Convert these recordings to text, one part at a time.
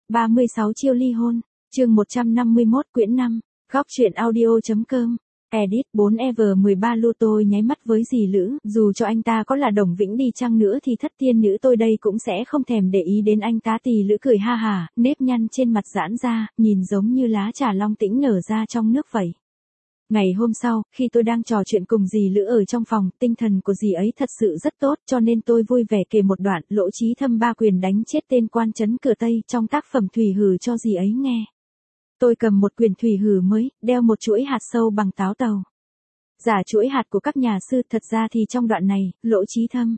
36 chiêu ly hôn, chương 151 quyển 5, góc truyện audio.com. Edit 4EV13 Lu tôi nháy mắt với dì Lữ, dù cho anh ta có là Đồng Vĩnh đi chăng nữa thì thất tiên nữ tôi đây cũng sẽ không thèm để ý đến anh tá. Tỳ Lữ cười ha hả, nếp nhăn trên mặt giãn ra, nhìn giống như lá trà long tĩnh nở ra trong nước vậy. Ngày hôm sau, khi tôi đang trò chuyện cùng dì Lữ ở trong phòng, tinh thần của dì ấy thật sự rất tốt, cho nên tôi vui vẻ kể một đoạn Lỗ Chí Thâm ba quyền đánh chết tên quan trấn cửa Tây trong tác phẩm Thủy Hử cho dì ấy nghe. Tôi cầm một quyển Thủy Hử mới, đeo một chuỗi hạt sâu bằng táo tàu. Giả chuỗi hạt của các nhà sư, thật ra thì trong đoạn này, Lỗ Chí Thâm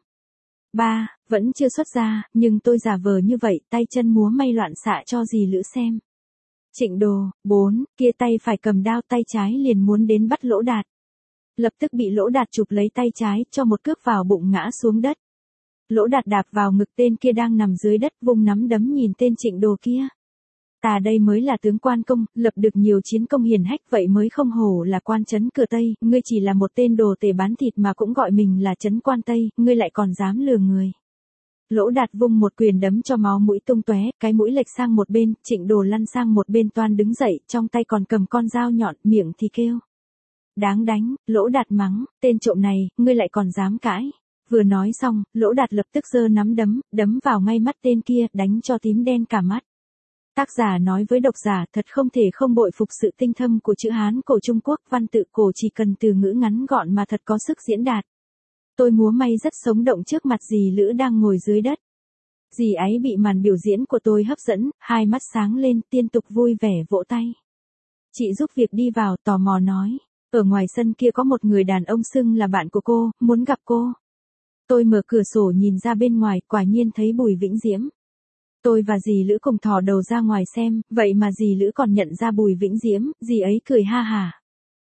vẫn chưa xuất ra, nhưng tôi giả vờ như vậy, tay chân múa may loạn xạ cho dì Lữ xem. Trịnh Đồ, kia tay phải cầm đao, tay trái liền muốn đến bắt Lỗ Đạt. Lập tức bị Lỗ Đạt chụp lấy tay trái, cho một cước vào bụng ngã xuống đất. Lỗ Đạt đạp vào ngực tên kia đang nằm dưới đất, vung nắm đấm nhìn tên Trịnh Đồ kia. Ta đây mới là tướng quan công, lập được nhiều chiến công hiển hách, vậy mới không hổ là quan trấn cửa Tây, ngươi chỉ là một tên đồ tể bán thịt mà cũng gọi mình là trấn quan Tây, ngươi lại còn dám lừa người. Lỗ Đạt vung một quyền đấm cho máu mũi tung tóe, cái mũi lệch sang một bên, Trịnh Đồ lăn sang một bên toan đứng dậy, trong tay còn cầm con dao nhọn, miệng thì kêu. Đáng đánh, Lỗ Đạt mắng, tên trộm này, ngươi lại còn dám cãi. Vừa nói xong, Lỗ Đạt lập tức giơ nắm đấm vào ngay mắt tên kia, đánh cho tím đen cả mắt. Tác giả nói với độc giả, thật không thể không bội phục sự tinh thâm của chữ Hán cổ Trung Quốc, văn tự cổ chỉ cần từ ngữ ngắn gọn mà thật có sức diễn đạt. Tôi múa may rất sống động trước mặt dì Lữ đang ngồi dưới đất. Dì ấy bị màn biểu diễn của tôi hấp dẫn, hai mắt sáng lên, liên tục vui vẻ vỗ tay. Chị giúp việc đi vào, tò mò nói, ở ngoài sân kia có một người đàn ông xưng là bạn của cô, muốn gặp cô. Tôi mở cửa sổ nhìn ra bên ngoài, quả nhiên thấy Bùi Vĩnh Diễm. Tôi và dì Lữ cùng thò đầu ra ngoài xem, vậy mà dì Lữ còn nhận ra Bùi Vĩnh Diễm, dì ấy cười ha hả.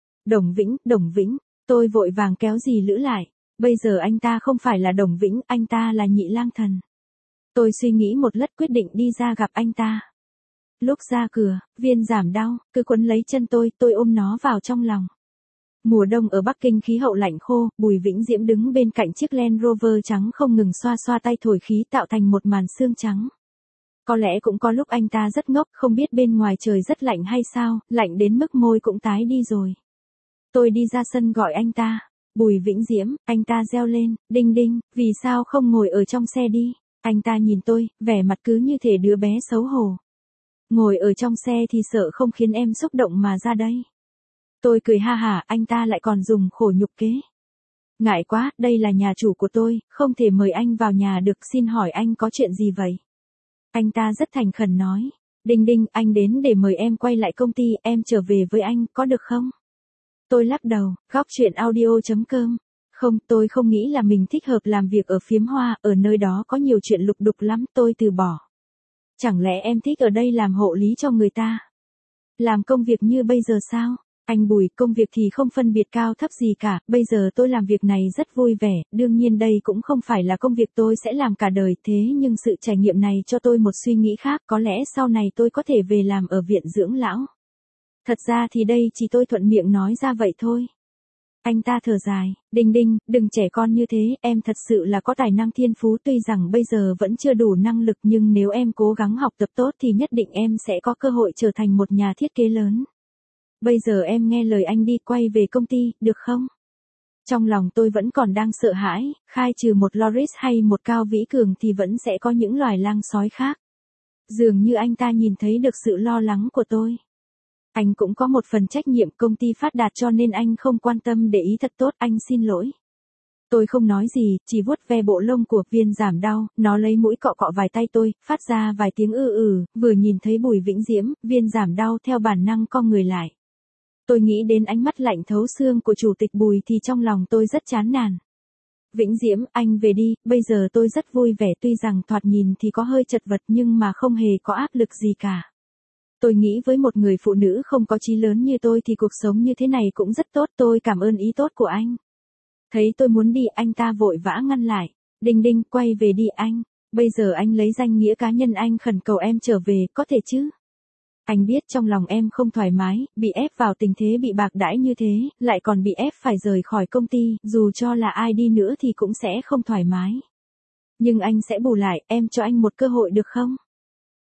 Đồng Vĩnh, tôi vội vàng kéo dì Lữ lại. Bây giờ anh ta không phải là Đồng Vĩnh, anh ta là Nhị Lang Thần. Tôi suy nghĩ một lát quyết định đi ra gặp anh ta. Lúc ra cửa, Viên giảm đau, cứ quấn lấy chân tôi ôm nó vào trong lòng. Mùa đông ở Bắc Kinh khí hậu lạnh khô, Bùi Vĩnh Diễm đứng bên cạnh chiếc Land Rover trắng không ngừng xoa tay thổi khí tạo thành một màn sương trắng. Có lẽ cũng có lúc anh ta rất ngốc, không biết bên ngoài trời rất lạnh hay sao, lạnh đến mức môi cũng tái đi rồi. Tôi đi ra sân gọi anh ta. Bùi Vĩnh Diễm, anh ta reo lên, đinh, vì sao không ngồi ở trong xe đi? Anh ta nhìn tôi, vẻ mặt cứ như thể đứa bé xấu hổ. Ngồi ở trong xe thì sợ không khiến em xúc động mà ra đây. Tôi cười ha hả, anh ta lại còn dùng khổ nhục kế. Ngại quá, đây là nhà chủ của tôi, không thể mời anh vào nhà được, xin hỏi anh có chuyện gì vậy? Anh ta rất thành khẩn nói, đinh, anh đến để mời em quay lại công ty, em trở về với anh, có được không? Tôi lắc đầu, góc truyện audio.com. Không, tôi không nghĩ là mình thích hợp làm việc ở Phiếm Hoa, ở nơi đó có nhiều chuyện lục đục lắm, tôi từ bỏ. Chẳng lẽ em thích ở đây làm hộ lý cho người ta? Làm công việc như bây giờ sao? Anh Bùi, công việc thì không phân biệt cao thấp gì cả, bây giờ tôi làm việc này rất vui vẻ, đương nhiên đây cũng không phải là công việc tôi sẽ làm cả đời, thế nhưng sự trải nghiệm này cho tôi một suy nghĩ khác, có lẽ sau này tôi có thể về làm ở viện dưỡng lão. Thật ra thì đây chỉ tôi thuận miệng nói ra vậy thôi. Anh ta thở dài, đinh, đừng trẻ con như thế, em thật sự là có tài năng thiên phú, tuy rằng bây giờ vẫn chưa đủ năng lực nhưng nếu em cố gắng học tập tốt thì nhất định em sẽ có cơ hội trở thành một nhà thiết kế lớn. Bây giờ em nghe lời anh đi, quay về công ty, được không? Trong lòng tôi vẫn còn đang sợ hãi, khai trừ một Loris hay một Cao Vĩ Cường thì vẫn sẽ có những loài lang sói khác. Dường như anh ta nhìn thấy được sự lo lắng của tôi. Anh cũng có một phần trách nhiệm, công ty phát đạt cho nên anh không quan tâm để ý thật tốt, anh xin lỗi. Tôi không nói gì, chỉ vuốt ve bộ lông của Viên giảm đau, nó lấy mũi cọ cọ vài tay tôi, phát ra vài tiếng vừa nhìn thấy Bùi Vĩnh Diễm, Viên giảm đau theo bản năng co người lại. Tôi nghĩ đến ánh mắt lạnh thấu xương của chủ tịch Bùi thì trong lòng tôi rất chán nản. Vĩnh Diễm, anh về đi, bây giờ tôi rất vui vẻ, tuy rằng thoạt nhìn thì có hơi chật vật nhưng mà không hề có áp lực gì cả. Tôi nghĩ với một người phụ nữ không có chí lớn như tôi thì cuộc sống như thế này cũng rất tốt, tôi cảm ơn ý tốt của anh. Thấy tôi muốn đi, anh ta vội vã ngăn lại. Đinh, quay về đi anh, bây giờ anh lấy danh nghĩa cá nhân anh khẩn cầu em trở về, có thể chứ? Anh biết trong lòng em không thoải mái, bị ép vào tình thế bị bạc đãi như thế, lại còn bị ép phải rời khỏi công ty, dù cho là ai đi nữa thì cũng sẽ không thoải mái. Nhưng anh sẽ bù lại, em cho anh một cơ hội được không?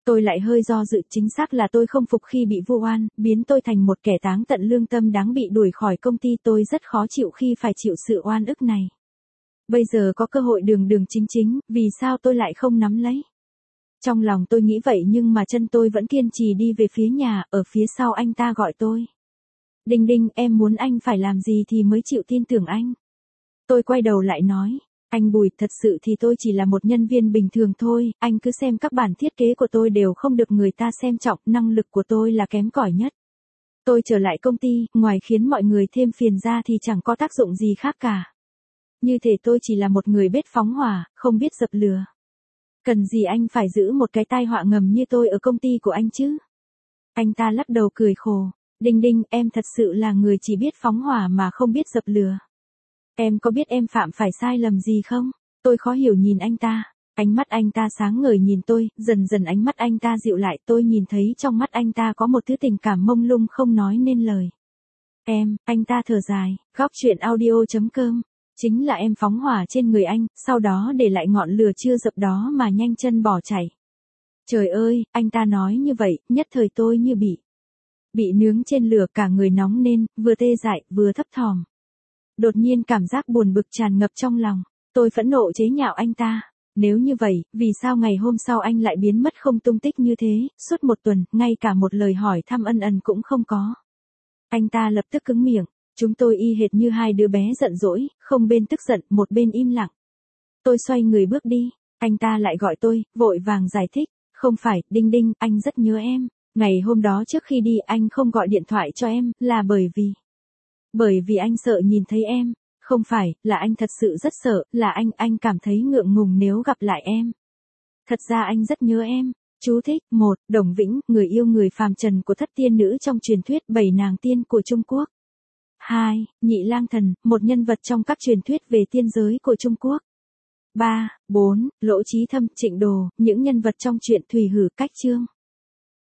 Tôi lại hơi do dự, chính xác là tôi không phục khi bị vu oan, biến tôi thành một kẻ táng tận lương tâm đáng bị đuổi khỏi công ty. Tôi rất khó chịu khi phải chịu sự oan ức này. Bây giờ có cơ hội đường đường chính chính, vì sao tôi lại không nắm lấy? Trong lòng tôi nghĩ vậy nhưng mà chân tôi vẫn kiên trì đi về phía nhà, ở phía sau anh ta gọi tôi. Đinh Đinh, em muốn anh phải làm gì thì mới chịu tin tưởng anh? Tôi quay đầu lại nói, anh Bùi, thật sự thì tôi chỉ là một nhân viên bình thường thôi, anh cứ xem các bản thiết kế của tôi đều không được người ta xem trọng, năng lực của tôi là kém cỏi nhất. Tôi trở lại công ty, ngoài khiến mọi người thêm phiền ra thì chẳng có tác dụng gì khác cả. Như thể tôi chỉ là một người bếp phóng hỏa, không biết dập lửa. Cần gì anh phải giữ một cái tai họa ngầm như tôi ở công ty của anh chứ? Anh ta lắc đầu cười khổ. Đinh Đinh, em thật sự là người chỉ biết phóng hỏa mà không biết dập lửa. Em có biết em phạm phải sai lầm gì không? Tôi khó hiểu nhìn anh ta. Ánh mắt anh ta sáng ngời nhìn tôi, dần dần ánh mắt anh ta dịu lại. Tôi nhìn thấy trong mắt anh ta có một thứ tình cảm mông lung không nói nên lời. Em, anh ta thở dài, góc chuyện audio.com. Chính là em phóng hỏa trên người anh, sau đó để lại ngọn lửa chưa dập đó mà nhanh chân bỏ chạy. Trời ơi, anh ta nói như vậy, nhất thời tôi như bị nướng trên lửa, cả người nóng lên, vừa tê dại, vừa thấp thỏm. Đột nhiên cảm giác buồn bực tràn ngập trong lòng, tôi phẫn nộ chế nhạo anh ta. Nếu như vậy, vì sao ngày hôm sau anh lại biến mất không tung tích như thế, suốt một tuần, ngay cả một lời hỏi thăm ân ân cũng không có. Anh ta lập tức cứng miệng. Chúng tôi y hệt như hai đứa bé giận dỗi, không bên tức giận, một bên im lặng. Tôi xoay người bước đi, anh ta lại gọi tôi, vội vàng giải thích. Không phải, Đinh Đinh, anh rất nhớ em. Ngày hôm đó trước khi đi anh không gọi điện thoại cho em, là bởi vì anh sợ nhìn thấy em. Không phải, là anh thật sự rất sợ, là anh cảm thấy ngượng ngùng nếu gặp lại em. Thật ra anh rất nhớ em. Chú thích. 1. Đồng Vĩnh, người yêu người phàm trần của thất tiên nữ trong truyền thuyết 7 nàng tiên của Trung Quốc. 2. Nhị Lang Thần, một nhân vật trong các truyền thuyết về tiên giới của Trung Quốc. 3. 4. Lỗ Trí Thâm, Trịnh Đồ, những nhân vật trong truyện Thủy Hử Cách Chương.